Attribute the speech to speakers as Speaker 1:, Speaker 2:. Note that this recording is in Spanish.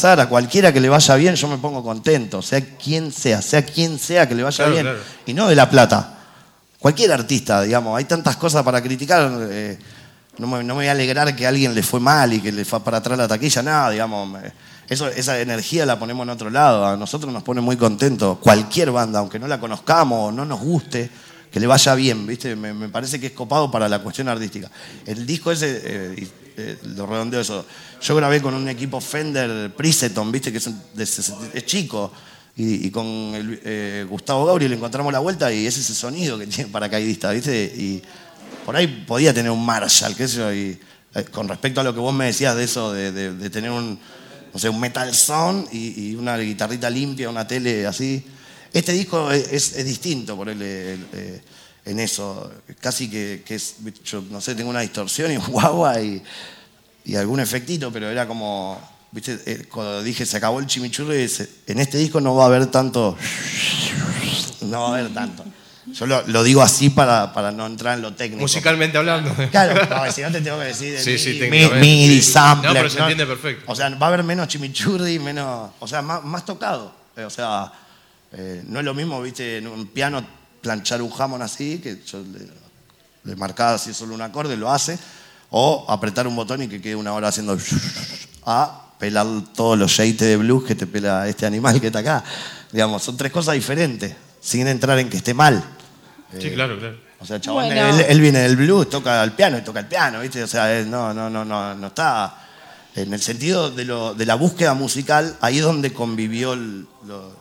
Speaker 1: pasar, a cualquiera que le vaya bien, yo me pongo contento, sea quien sea que le vaya bien. Claro. Y no de la plata. Cualquier artista, digamos, hay tantas cosas para criticar. No me voy a alegrar que a alguien le fue mal y que le fue para atrás la taquilla, nada, digamos. Esa energía la ponemos en otro lado. A nosotros nos pone muy contentos. Cualquier banda, aunque no la conozcamos o no nos guste, que le vaya bien, ¿viste? Me parece que es copado para la cuestión artística. El disco ese, lo redondeo eso. Yo grabé con un equipo Fender Princeton, ¿viste? Que es chico. Y con Gustavo Gauri le encontramos la vuelta y es ese sonido que tiene paracaidista, ¿viste? Y por ahí podía tener un Marshall, qué sé yo. Y con respecto a lo que vos me decías de eso, de tener un metal sound y una guitarrita limpia, una tele así. Este disco es distinto por él en eso. Casi que es, yo no sé, tengo una distorsión y un guagua y algún efectito, pero era como, ¿viste? Cuando dije se acabó el chimichurri, en este disco no va a haber tanto. No va a haber tanto. Yo lo digo así para no entrar en lo técnico.
Speaker 2: Musicalmente hablando.
Speaker 1: Claro, no, si no te tengo que decir
Speaker 2: MIDI,
Speaker 1: sampler.
Speaker 2: No, pero se entiende perfecto.
Speaker 1: O sea, va a haber menos chimichurri, menos. O sea, más tocado. O sea, no es lo mismo, ¿viste? En un piano planchar un Hammond así, que yo le marcaba así solo un acorde, lo hace. O apretar un botón y que quede una hora haciendo. A pelar todos los shades de blues que te pela este animal que está acá. Digamos, son tres cosas diferentes. Sin entrar en que esté mal.
Speaker 2: Sí, claro.
Speaker 1: O sea, chabón, bueno. él viene del blues, toca el piano y toca el piano, ¿viste? O sea, no está. En el sentido de la búsqueda musical, ahí es donde convivió